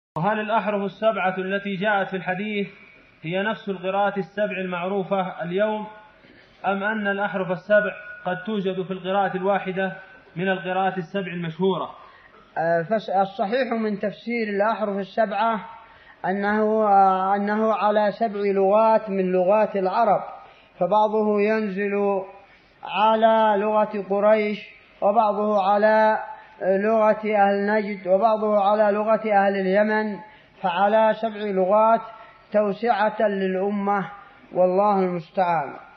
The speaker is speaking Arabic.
وهل الأحرف السبعة التي جاءت في الحديث هي نفس القراءات السبع المعروفة اليوم، أم أن الأحرف السبع قد توجد في القراءة الواحدة من القراءات السبع المشهورة؟ الصحيح من تفسير الأحرف السبعة أنه على 7 لغات من لغات العرب، فبعضه ينزل على لغة قريش، وبعضه على لغة أهل نجد، وبعضه على لغة أهل اليمن، فعلى 7 لغات توسعة للأمة، والله المستعان.